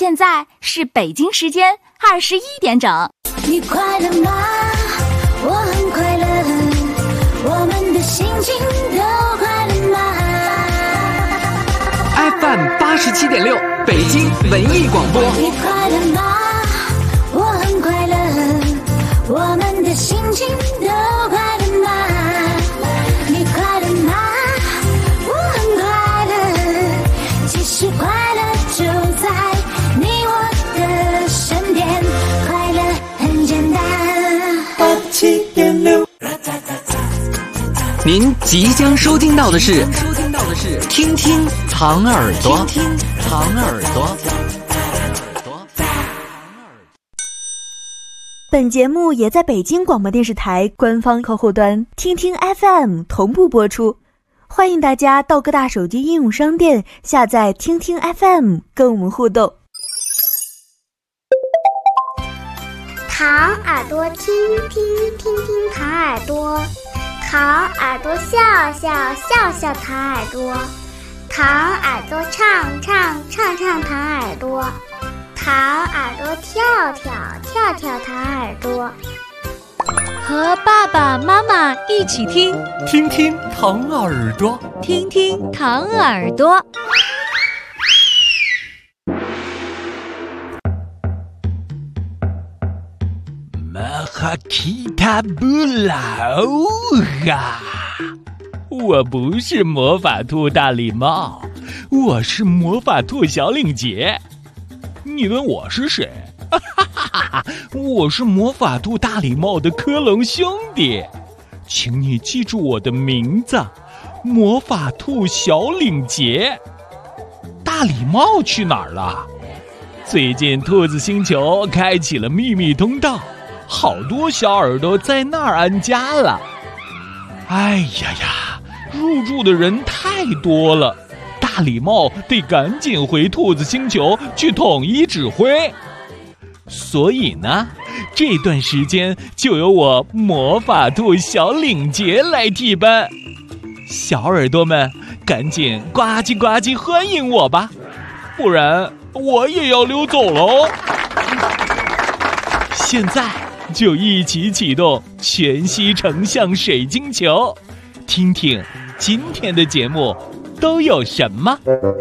现在是北京时间21点整。 你快乐吗？我很快乐，我们的心情都快乐吗？ FM 87.6北京文艺广播。 你快乐吗？我很快乐，我们的心情都快乐吗？你快乐吗？我很快乐，其实快乐就在你我的身边，快乐很简单。87.6。 您即将收听到的是听听糖耳朵，听听糖耳朵。 本节目也在北京广播电视台官方客户端听听 FM 同步播出，欢迎大家到各大手机应用商店下载听听 FM 跟我们互动。 糖耳朵听听听听糖耳朵，糖耳朵笑笑笑笑糖耳朵，糖耳朵唱唱唱唱糖耳朵，糖耳朵跳跳跳跳糖耳朵。 和爸爸妈妈一起听， 听听糖耳朵， 听听糖耳朵。 马哈基塔布拉欧哈！我不是魔法兔大礼帽，我是魔法兔小领结。你问我是谁？我是魔法兔大礼帽的科隆兄弟，请你记住我的名字，魔法兔小领结。大礼帽去哪儿了？最近兔子星球开启了秘密通道，好多小耳朵在那儿安家了。哎呀呀，入住的人太多了，大礼帽得赶紧回兔子星球去统一指挥。所以呢，这段时间就由我魔法兔小领结来替班。小耳朵们，赶紧呱唧呱唧欢迎我吧，不然我也要溜走喽。现在就一起启动全息成像水晶球，听听今天的节目都有什么。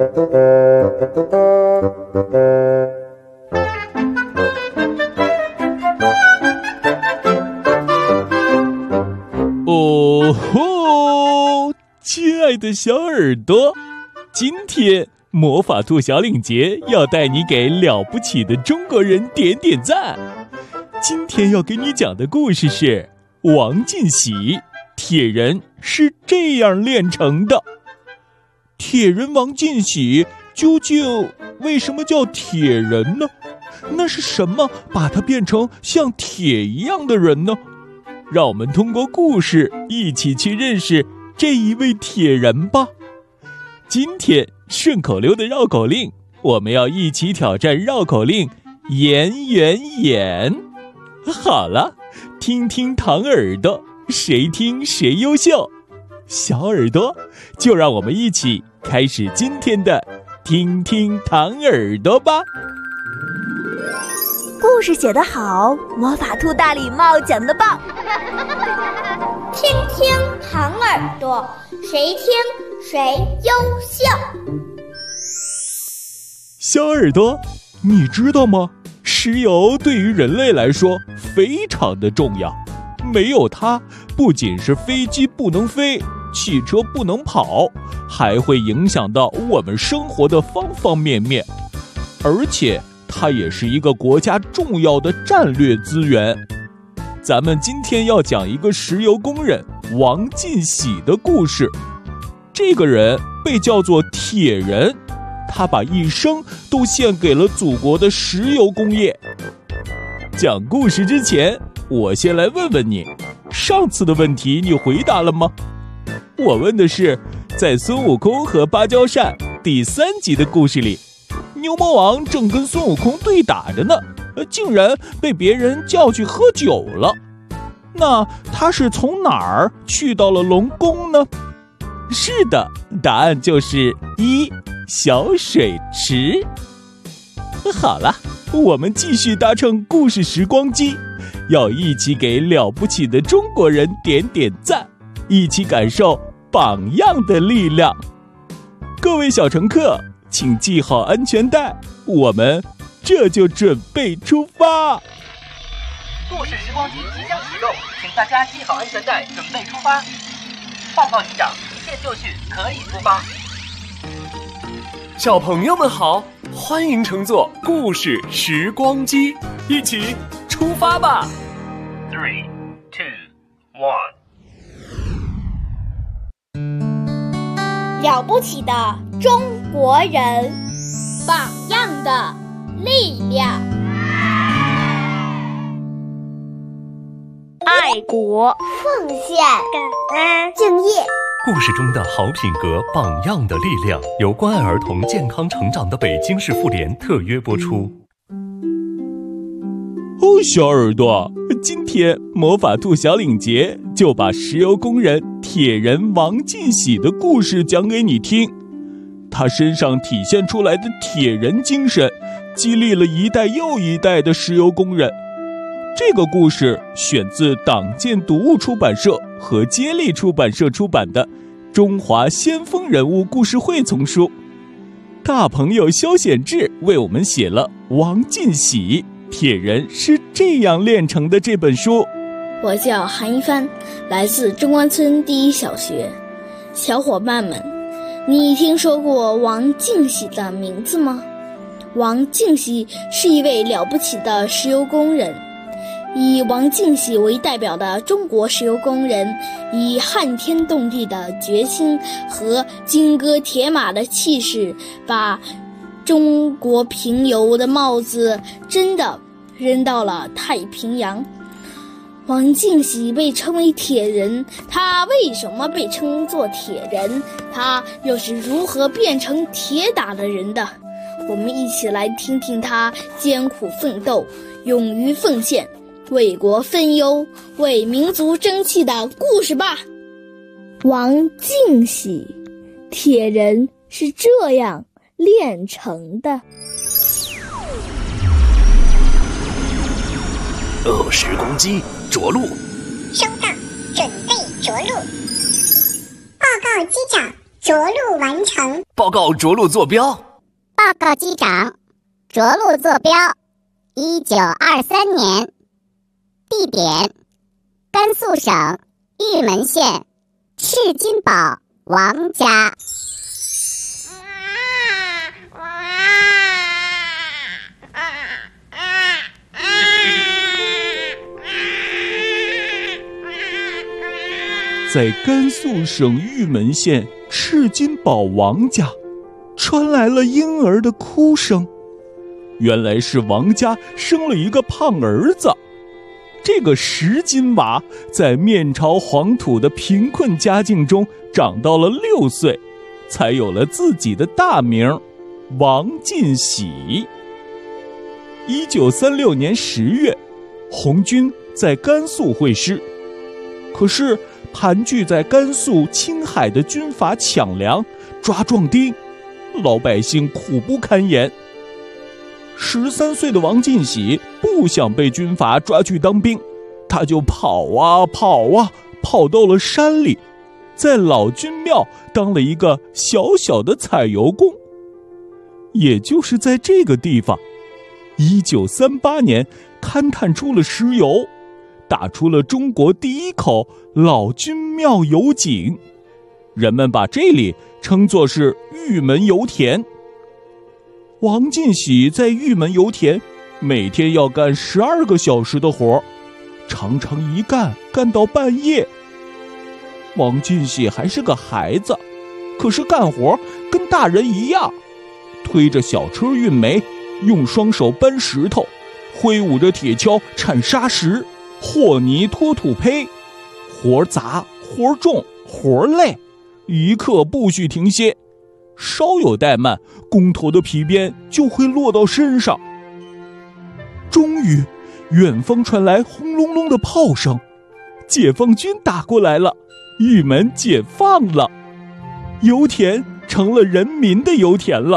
哦吼，亲爱的小耳朵，今天魔法兔小领结要带你给了不起的中国人点点赞。今天要给你讲的故事是王进喜，铁人是这样炼成的。铁人王进喜究竟为什么叫铁人呢？那是什么把他变成像铁一样的人呢？让我们通过故事一起去认识这一位铁人吧。今天顺口溜的绕口令，我们要一起挑战绕口令演演演。好了，听听糖耳朵，谁听谁优秀。小耳朵，就让我们一起开始今天的听听糖耳朵吧。 故事写得好，魔法兔大礼帽讲得棒。 听听糖耳朵，谁听谁优秀。 小耳朵，你知道吗？石油对于人类来说非常的重要，没有它，不仅是飞机不能飞，汽车不能跑，还会影响到我们生活的方方面面。而且它也是一个国家重要的战略资源。咱们今天要讲一个石油工人王进喜的故事。这个人被叫做铁人，他把一生都献给了祖国的石油工业。讲故事之前，我先来问问你，上次的问题你回答了吗？我问的是，在孙悟空和芭蕉扇第3集的故事里，牛魔王正跟孙悟空对打着呢，竟然被别人叫去喝酒了。那他是从哪儿去到了龙宫呢？是的，答案就是1小水池。 好了，我们继续搭乘故事时光机，要一起给了不起的中国人点点赞，一起感受榜样的力量。各位小乘客，请系好安全带，我们这就准备出发。 故事时光机即将启动，请大家系好安全带，准备出发。报告机长，一切就绪，可以出发。 小朋友们好，欢迎乘坐故事时光机，一起出发吧。 3、2、1。 了不起的中国人，榜样的力量。 爱国、 奉献、感恩、敬业。 故事中的好品格、榜样的力量，由关爱儿童健康成长的北京市妇联特约播出。 小耳朵，今天魔法兔小领结就把石油工人铁人王进喜的故事讲给你听。他身上体现出来的铁人精神，激励了一代又一代的石油工人。这个故事选自党建读物出版社和接力出版社出版的《中华先锋人物故事会》丛书。大朋友萧显志为我们写了王进喜铁人是这样炼成的这本书。 我叫韩一帆，来自中关村第一小学。小伙伴们，你听说过王进喜的名字吗？王进喜是一位了不起的石油工人。以王进喜为代表的中国石油工人，以撼天动地的决心和金戈铁马的气势，把中国平油的帽子真的扔到了太平洋。王进喜被称为铁人，他为什么被称作铁人？他又是如何变成铁打的人的？我们一起来听听他艰苦奋斗、勇于奉献、为国分忧、为民族争气的故事吧。王进喜，铁人是这样炼成的。 时光机着陆。 收到，准备着陆。报告机长，着陆完成。 报告着陆坐标。 报告机长，着陆坐标1923年。地点：甘肃省玉门县赤金堡王家。 在甘肃省玉门县赤金堡王家，传来了婴儿的哭声。原来是王家生了一个胖儿子。这个10斤娃在面朝黄土的贫困家境中长到了6岁，才有了自己的大名王进喜。1936年10月，红军在甘肃会师，可是盘踞在甘肃青海的军阀抢粮抓壮丁，老百姓苦不堪言。13岁的王进喜不想被军阀抓去当兵，他就跑到了山里，在老君庙当了一个小小的采油工。也就是在这个地方，1938年勘探出了石油，打出了中国第一口老君庙油井，人们把这里称作是玉门油田。王进喜在玉门油田每天要干12个小时的活，常常一干到半夜。王进喜还是个孩子，可是干活跟大人一样，推着小车运煤，用双手搬石头，挥舞着铁锹铲沙石，和泥拖土坯，活杂活重活累，一刻不许停歇，稍有怠慢，工头的皮鞭就会落到身上。终于远方传来轰隆隆的炮声，解放军打过来了，玉门解放了，油田成了人民的油田了，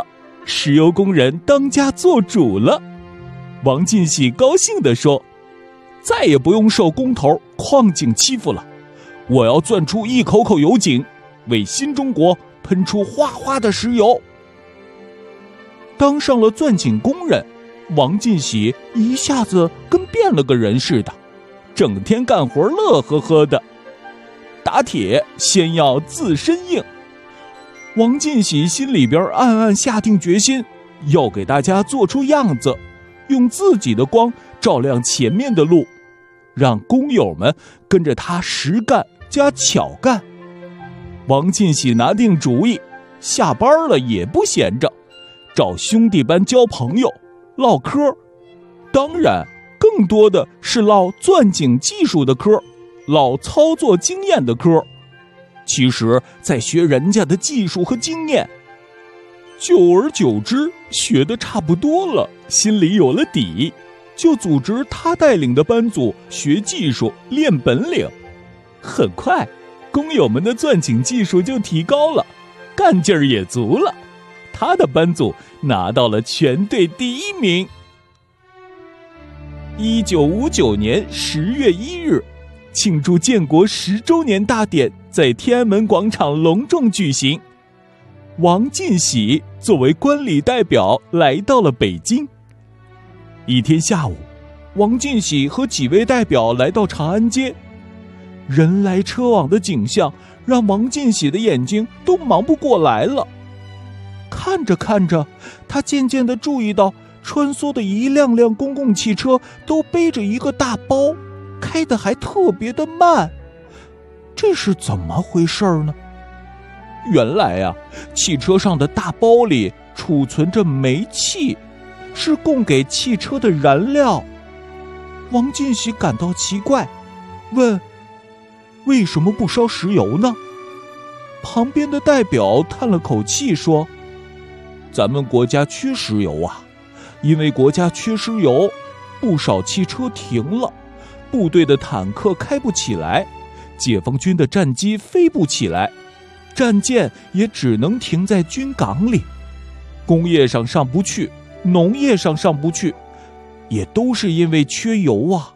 石油工人当家做主了。王进喜高兴地说，再也不用受工头矿井欺负了，我要钻出一口口油井，为新中国喷出哗哗的石油。当上了钻井工人，王进喜一下子跟变了个人似的，整天干活乐呵呵的。打铁先要自身硬，王进喜心里边暗暗下定决心，要给大家做出样子，用自己的光照亮前面的路，让工友们跟着他实干加巧干。王进喜拿定主意，下班了也不闲着，找兄弟般交朋友唠嗑，当然更多的是唠钻井技术的嗑，唠操作经验的嗑。其实在学人家的技术和经验，久而久之学得差不多了，心里有了底，就组织他带领的班组学技术练本领。很快工友们的钻井技术就提高了，干劲儿也足了，他的班组拿到了全队第1名。1959年10月1日，庆祝建国10周年大典在天安门广场隆重举行。王进喜作为观礼代表来到了北京。一天下午，王进喜和几位代表来到长安街，人来车往的景象让王进喜的眼睛都忙不过来了。看着看着，他渐渐地注意到穿梭的一辆辆公共汽车都背着一个大包，开得还特别的慢，这是怎么回事呢？原来啊，汽车上的大包里储存着煤气，是供给汽车的燃料。王进喜感到奇怪，问：为什么不烧石油呢？旁边的代表叹了口气说：咱们国家缺石油啊，因为国家缺石油，不少汽车停了，部队的坦克开不起来，解放军的战机飞不起来，战舰也只能停在军港里，工业上上不去，农业上上不去，也都是因为缺油啊。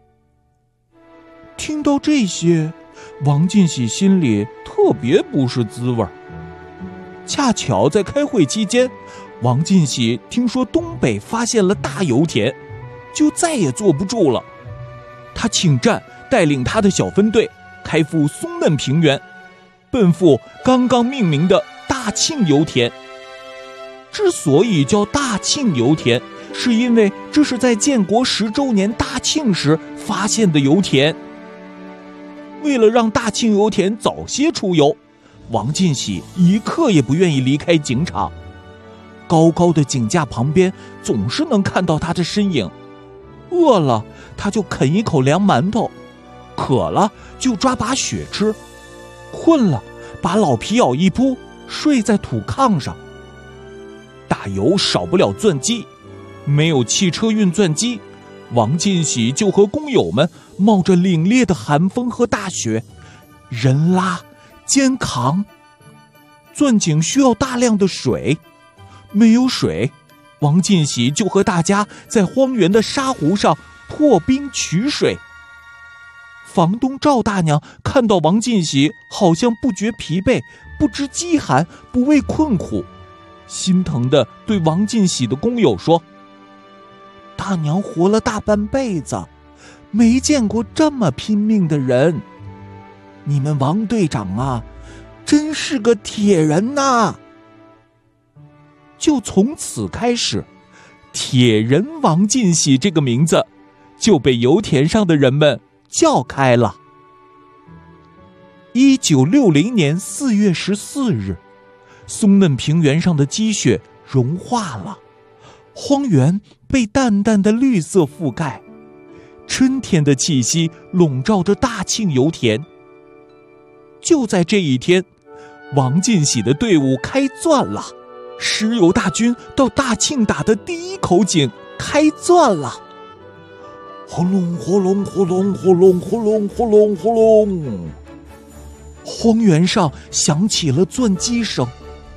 听到这些，王进喜心里特别不是滋味。恰巧在开会期间，王进喜听说东北发现了大油田，就再也坐不住了。他请战，带领他的小分队开赴松嫩平原，奔赴刚刚命名的大庆油田。之所以叫大庆油田，是因为这是在建国10周年大庆时发现的油田。为了让大庆油田早些出油，王进喜一刻也不愿意离开井场。高高的井架旁边总是能看到他的身影，饿了他就啃一口凉馒头，渴了就抓把雪吃，困了把老皮袄一铺，睡在土炕上。打油少不了钻机，没有汽车运钻机，王进喜就和工友们冒着凛冽的寒风和大雪，人拉肩扛。钻井需要大量的水，没有水，王进喜就和大家在荒原的沙湖上破冰取水。房东赵大娘看到王进喜好像不觉疲惫，不知饥寒，不畏困苦，心疼地对王进喜的工友说：大娘活了大半辈子，没见过这么拼命的人，你们王队长啊，真是个铁人呐！就从此开始，铁人王进喜这个名字就被油田上的人们叫开了。1960年4月14日，松嫩平原上的积雪融化了，荒原被淡淡的绿色覆盖，春天的气息笼罩着大庆油田。就在这一天，王进喜的队伍开钻了，石油大军到大庆打的第一口井开钻了。轰隆轰隆轰隆轰隆轰隆轰隆轰隆，荒原上响起了钻机声，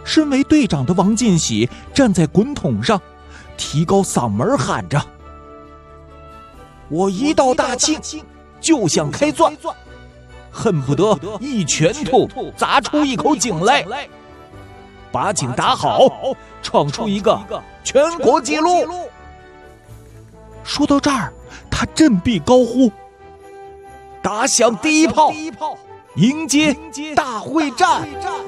身为队长的王进喜站在滚筒上，提高嗓门喊着：“我一到大庆就想开钻，恨不得一拳头砸出一口井来，把井打好，创出一个全国纪录。”说到这儿，他振臂高呼：“打响第一炮，迎接大会战！”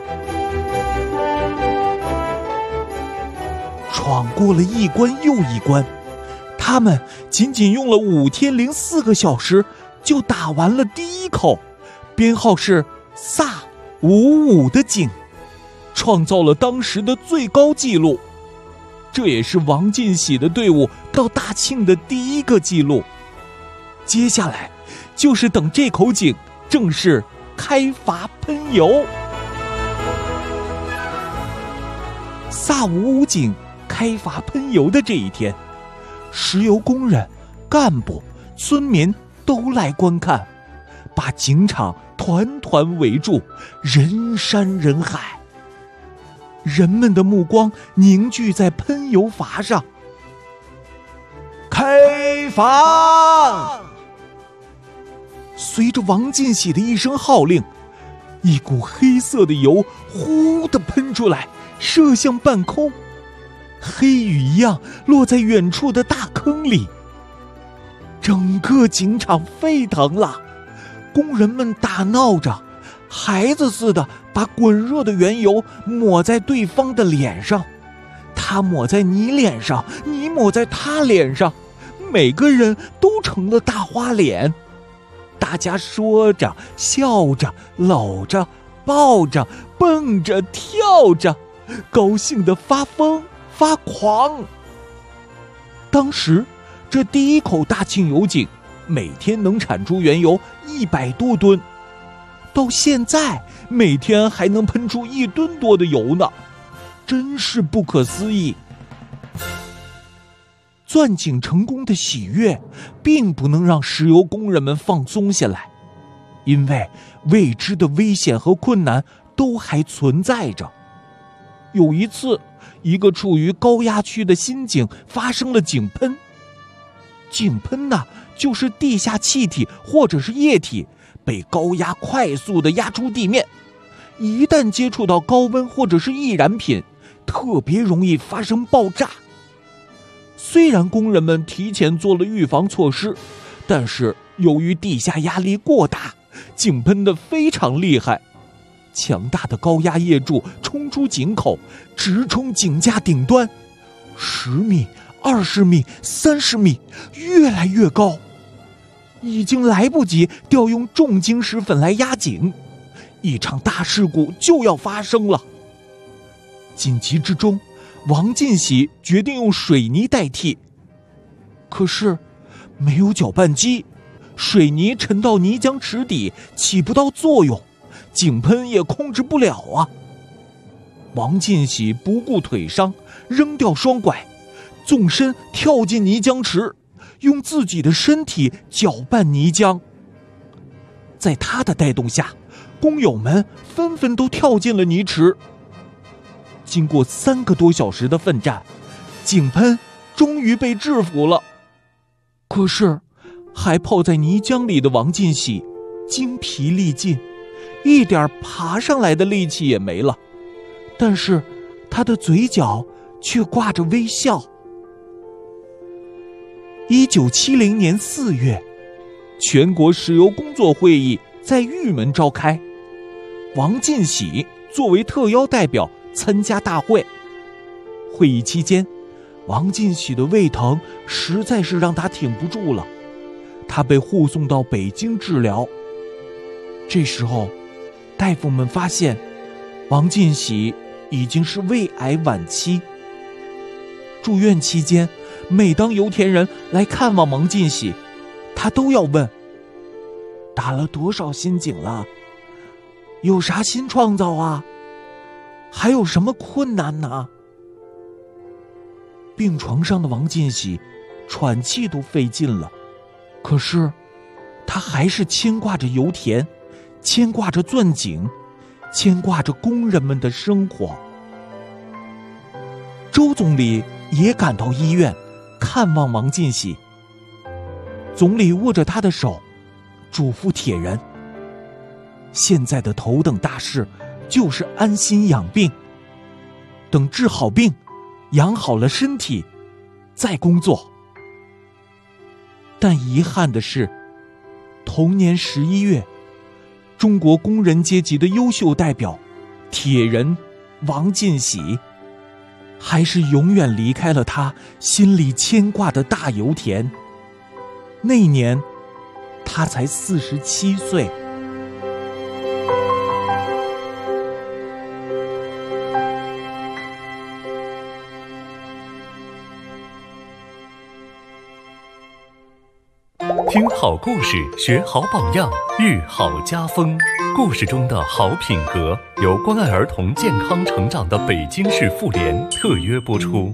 闯过了一关又一关，他们仅仅用了5天04个小时就打完了第一口编号是SA55的井，创造了当时的最高纪录。这也是王进喜的队伍到大庆的第一个纪录。接下来就是等这口井正式开阀喷油。SA55井开阀喷油的这一天，石油工人、干部、村民都来观看，把井场团团围住，人山人海。人们的目光凝聚在喷油阀上。开阀！随着王进喜的一声号令，一股黑色的油呼地喷出来，射向半空，黑雨一样落在远处的大坑里。整个井场沸腾了，工人们打闹着，孩子似的把滚热的原油抹在对方的脸上，他抹在你脸上，你抹在他脸上，每个人都成了大花脸。大家说着笑着搂着抱着蹦着跳着，高兴得发疯发狂。当时这第一口大庆油井每天能产出原油100多吨，到现在每天还能喷出1吨多的油呢，真是不可思议。钻井成功的喜悦并不能让石油工人们放松下来，因为未知的危险和困难都还存在着。有一次，一个处于高压区的新井发生了井喷。井喷呢，就是地下气体或者是液体被高压快速地压出地面，一旦接触到高温或者是易燃品，特别容易发生爆炸。虽然工人们提前做了预防措施，但是由于地下压力过大，井喷得非常厉害。强大的高压液柱冲出井口，直冲井架顶端，10米、20米、30米，越来越高，已经来不及调用重晶石粉来压井，一场大事故就要发生了。紧急之中，王进喜决定用水泥代替，可是没有搅拌机，水泥沉到泥浆池底起不到作用，井喷也控制不了啊。王进喜不顾腿伤，扔掉双拐，纵身跳进泥浆池，用自己的身体搅拌泥浆。在他的带动下，工友们纷纷都跳进了泥池。经过3个多小时的奋战，井喷终于被制服了。可是还泡在泥浆里的王进喜精疲力尽，一点爬上来的力气也没了，但是他的嘴角却挂着微笑。1970年4月，全国石油工作会议在玉门召开，王进喜作为特邀代表参加大会。会议期间，王进喜的胃疼实在是让他挺不住了，他被护送到北京治疗。这时候，大夫们发现王进喜已经是胃癌晚期。住院期间，每当油田人来看望王进喜，他都要问：打了多少新井了？有啥新创造啊？还有什么困难呢？病床上的王进喜喘气都费劲了，可是他还是牵挂着油田，牵挂着钻井，牵挂着工人们的生活。 周总理也赶到医院看望王进喜。总理握着他的手，嘱咐铁人：现在的头等大事就是安心养病，等治好病，养好了身体，再工作。但遗憾的是，同年11月，中国工人阶级的优秀代表铁人王进喜，还是永远离开了他心里牵挂的大油田。那年他才47岁。 听好故事，学好榜样，育好家风。故事中的好品格由关爱儿童健康成长的北京市妇联特约播出。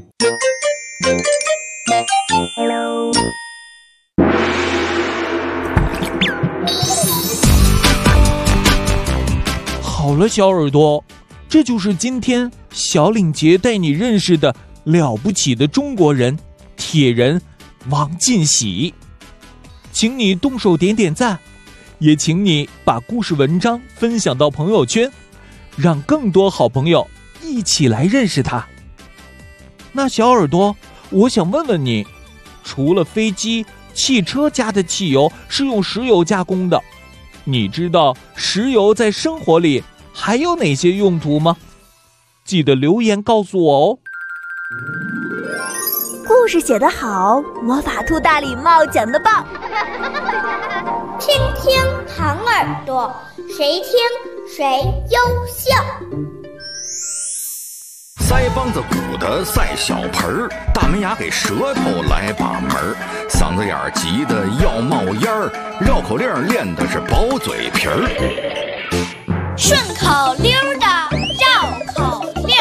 好了，小耳朵，这就是今天小领结带你认识的了不起的中国人铁人王进喜。请你动手点点赞，也请你把故事文章分享到朋友圈，让更多好朋友一起来认识他。那小耳朵，我想问问你，除了飞机、汽车加的汽油是用石油加工的，你知道石油在生活里还有哪些用途吗？记得留言告诉我哦。 故事写得好，魔法兔大礼帽讲得棒。 听听糖耳朵，谁听谁优秀。 腮帮子鼓的赛小盆儿，大门牙给舌头来把门儿，嗓子眼儿急得要冒烟儿，绕口令练的是薄嘴皮儿。 顺口溜的绕口令。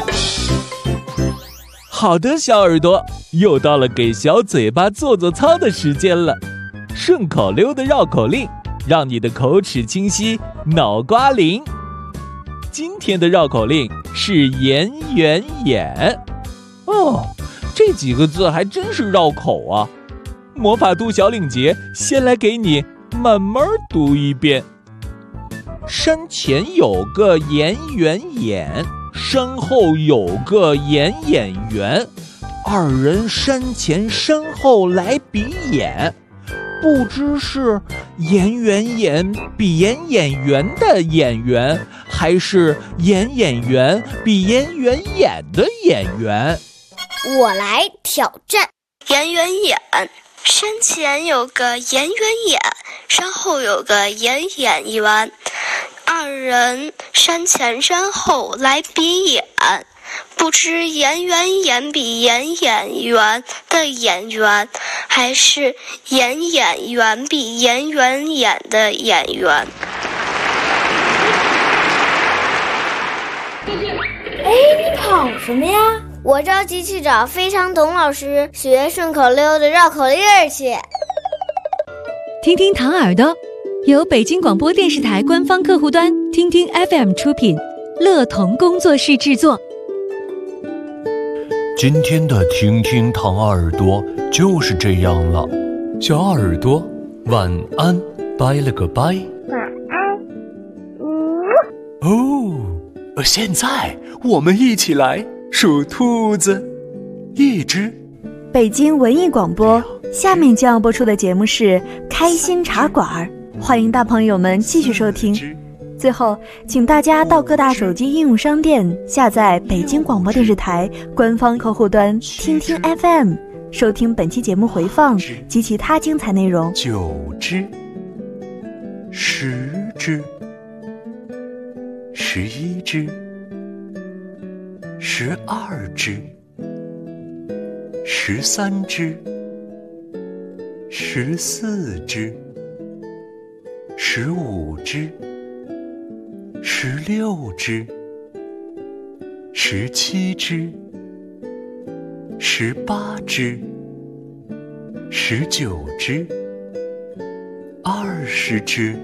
好的，小耳朵，又到了给小嘴巴做做操的时间了。顺口溜的绕口令，让你的口齿清晰，脑瓜灵。今天的绕口令是眼圆眼。哦，这几个字还真是绕口啊。魔法兔小领结先来给你慢慢读一遍。山前有个眼圆眼，山后有个眼眼圆，二人山前山后来比眼，不知是眼圆眼比眼眼圆的眼圆，还是眼眼圆比眼圆眼的眼圆。 我来挑战。 眼圆眼，山前有个眼圆眼，山后有个眼眼圆，二人山前山后来比眼，不知眼圆眼比眼眼圆的眼圆，还是眼眼圆比眼圆眼的眼圆。 哎，你跑什么呀？我着急去找非常董老师学顺口溜的绕口令去。 听听糖耳朵，由北京广播电视台官方客户端听听 FM 出品，乐童工作室制作。 今天的听听糖耳朵就是这样了， 小耳朵晚安，拜了个拜。 晚安。 哦，现在我们一起来数兔子，一只。 北京文艺广播，下面将要播出的节目是开心茶馆，欢迎大朋友们继续收听。最后，请大家到各大手机应用商店下载北京广播电视台官方客户端听听 FM， 收听本期节目回放及其他精彩内容。 9只10只11只12只13只14只15只16只17只18只19只20只。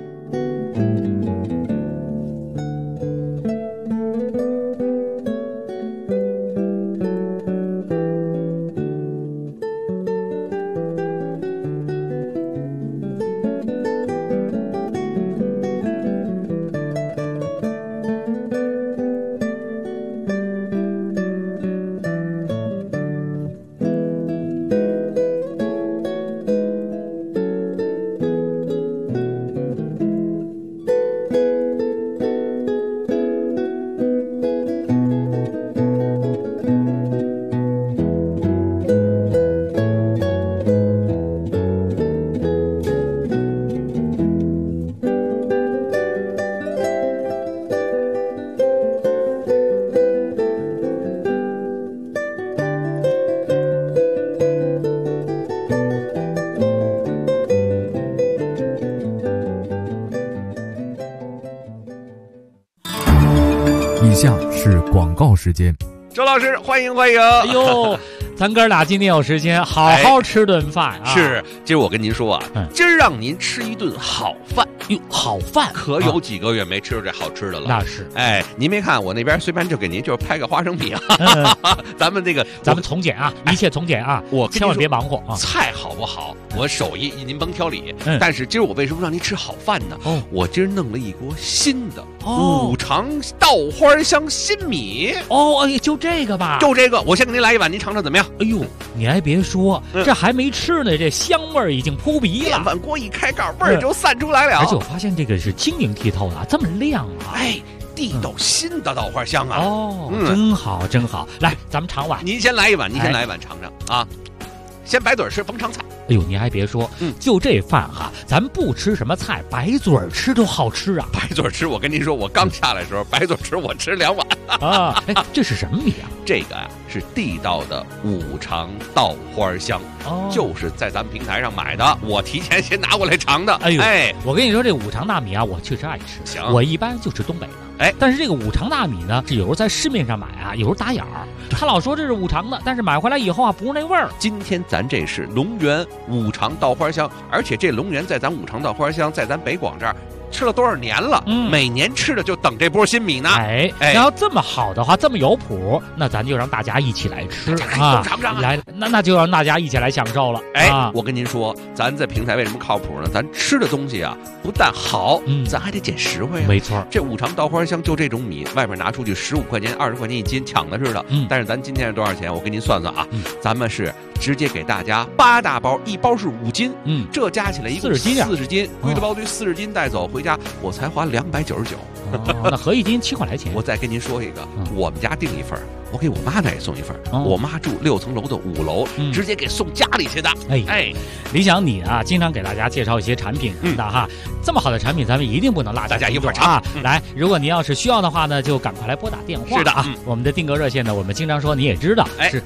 是广告时间。 周老师，欢迎欢迎！ 哎呦，咱哥俩今天有时间好好吃顿饭啊！ 是，今儿我跟您说啊，今儿让您吃一顿好饭。 哟，好饭可有几个月没吃着这好吃的了。 那是， 哎，您没看我那边随便就给您就是拍个花生米啊。咱们从简啊，一切从简啊， 我千万别忙活啊。 菜好不好，我手艺您甭挑理。但是今儿我为什么让您吃好饭呢？我今儿弄了一锅新的五常稻花香新米。 哦，哎，就这个吧， 就这个，我先给您来一碗，您尝尝怎么样？ 哎呦，你还别说，这还没吃呢，这香味儿已经扑鼻了。 电饭锅一开盖，味儿就散出来了。 而且我发现这个是晶莹剔透的，这么亮啊！ 哎，地道新的稻花香啊！ 哦，真好真好。来，咱们尝碗。 您先来一碗，您先来一碗尝尝啊。先白嘴吃，甭尝菜。 哎呦，你还别说，就这饭哈，咱不吃什么菜，白嘴吃都好吃啊！ 白嘴吃，我跟您说，我刚下来的时候，白嘴吃我吃2碗啊！哎，这是什么米啊？ 这个啊是地道的五常稻花香，就是在咱们平台上买的，我提前先拿过来尝的。 哎，我跟你说，这五常大米啊，我确实爱吃。 行， 我一般就吃东北的。哎，但是这个五常大米呢，是有时候在市面上买啊，有时候打眼儿。他老说这是五常的，但是买回来以后啊，不是那味儿。 今天咱这是龙源五常稻花香，而且这龙源在咱五常稻花香，在咱北广这儿吃了多少年了？每年吃的就等这波新米呢。 哎，要这么好的话，这么有谱，那咱就让大家一起来吃啊！尝尝来，那就让大家一起来享受了。 哎，我跟您说，咱这平台为什么靠谱呢？咱吃的东西啊，不但好，咱还得捡实惠啊。 没错， 这五常稻花香就这种米，外边拿出去15块钱、20块钱一斤，抢的似的。但是咱今天是多少钱？我给您算算啊，咱们是直接给大家8大包，一包是5斤，这加起来一共40斤，归了包堆40斤带走回家，我才花299。 那合一斤7块来钱。 我再跟您说一个，我们家订一份，我给我妈那也送一份。我妈住6层楼的5楼，直接给送家里去的。 哎，李想你啊，经常给大家介绍一些产品的哈，这么好的产品，咱们一定不能落下， 大家一块儿尝啊！来，如果您要是需要的话呢，就赶快来拨打电话。 是的啊，我们的订购热线呢，我们经常说你也知道，是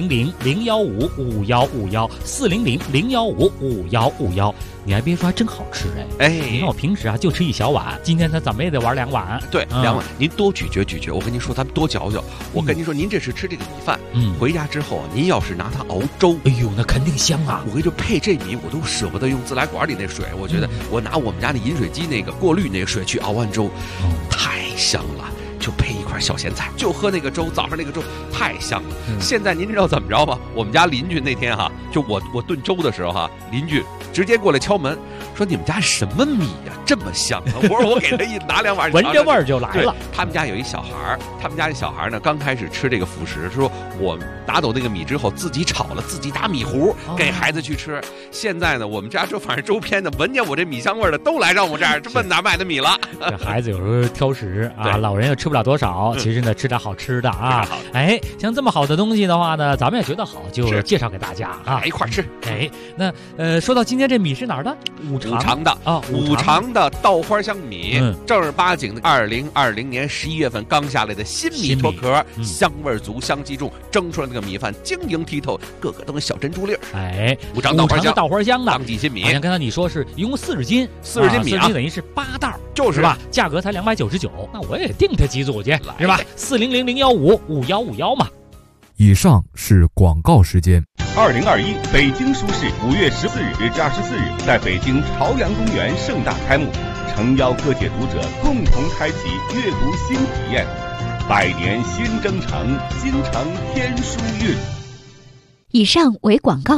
400-015-5151，400-015-5151。你还别说，还真好吃哎！你看我平时啊就吃一小碗，今天咱怎么也得玩2碗。 对，2碗，您多咀嚼咀嚼。我跟您说，咱们多嚼嚼。我跟您说，您这是吃这个米饭，回家之后您要是拿它熬粥， 哎呦，那肯定香啊！ 我跟你说，配这米我都舍不得用自来管里那水，我觉得我拿我们家那饮水机那个过滤那个水去熬完粥，太香了。就配一块小咸菜，就喝那个粥，早上那个粥太香了。现在您知道怎么着吗？我们家邻居那天哈，就我炖粥的时候哈，邻居直接过来敲门，说你们家什么米呀，这么香啊？我说我给他一拿2碗， 闻着味儿就来了。 他们家有一小孩，他们家那小孩呢，刚开始吃这个辅食，说我拿走那个米之后，自己炒了，自己打米糊给孩子去吃。现在呢，我们家就反正周边的闻见我这米香味的，都来让我这儿问哪买的米了。 这孩子有时候挑食啊，老人又吃不了多少，其实呢吃点好吃的啊。哎，像这么好的东西的话呢，咱们也觉得好，就介绍给大家啊， 一块吃。 哎，那说到今天这米是哪儿的？五常的啊，五常的稻花香米，正儿八经的2020年11月份刚下来的新米脱壳，香味足，香气重，蒸出来那个米饭晶莹剔透，个个都跟小珍珠粒儿。 哎， 五常稻花香的当季新米， 好像刚才你说是一共40斤 ，40斤米啊， 等于是8袋， 就是吧？价格才299，那我也订他几组去，是吧？400-015-5151嘛。 以上是广告时间。 2021北京书市5月14日至24日在北京朝阳公园盛大开幕，诚邀各界读者共同开启阅读新体验。百年新征程，京城天书韵。 以上为广告。